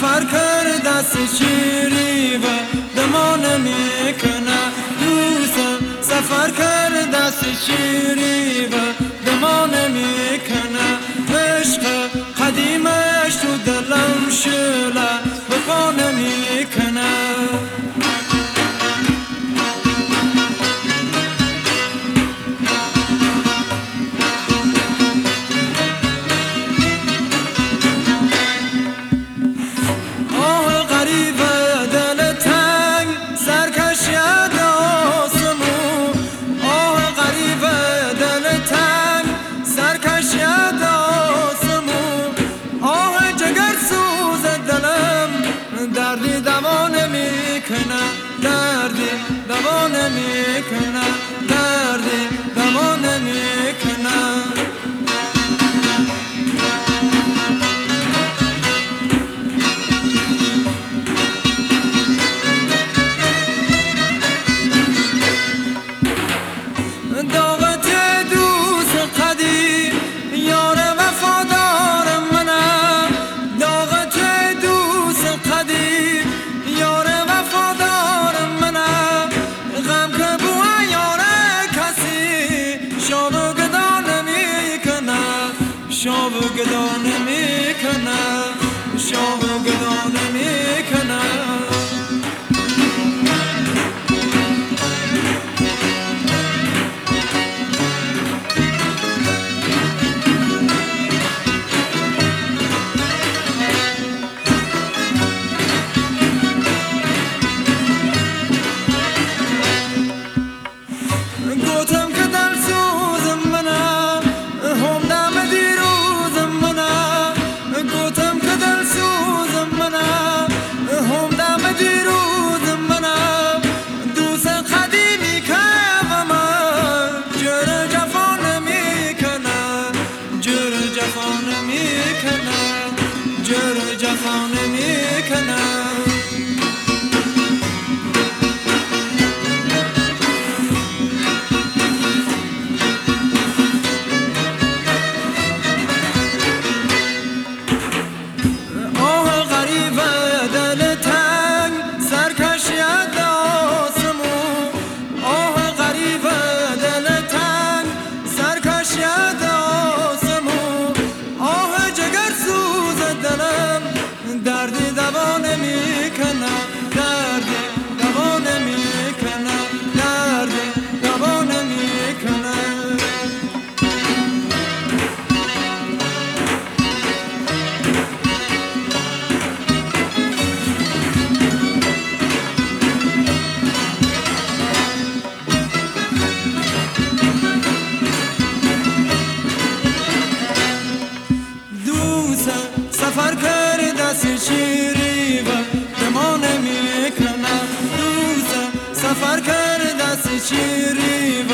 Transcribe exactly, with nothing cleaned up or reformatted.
سفر کرد دست شیری و دما نمیکنه دوستم سفر کرد دست شیری و دما نمیکنه عشق قدیمش تو دلم شله و پا نمیکنه دردی دوا نمیکنه دردی دوا نمیکنه دردی دوا نمیکنه دعوت دوست قدیم یار وفادار منم دعوت دوست قدیم یار وفادار منم غم که بو یار کسی شاب گدا نمیکنه شاب گدا نمیکنه شاب گدا نمیکنه گوتم که دل سوزم منم هم دم دیروز منم گوتم که دل سوزم منم هم دم دیروز منم دوست قدیمی که و من جر جفا نمیکنه جر جفا نمیکنه جر جفا نمیکنه دردی دوا نمیکنه دردی دوا نمیکنه دردی دوا نمیکنه دوست سفر کرد دست شیری و دما نمیکنه دوست سفر کرد دست شیری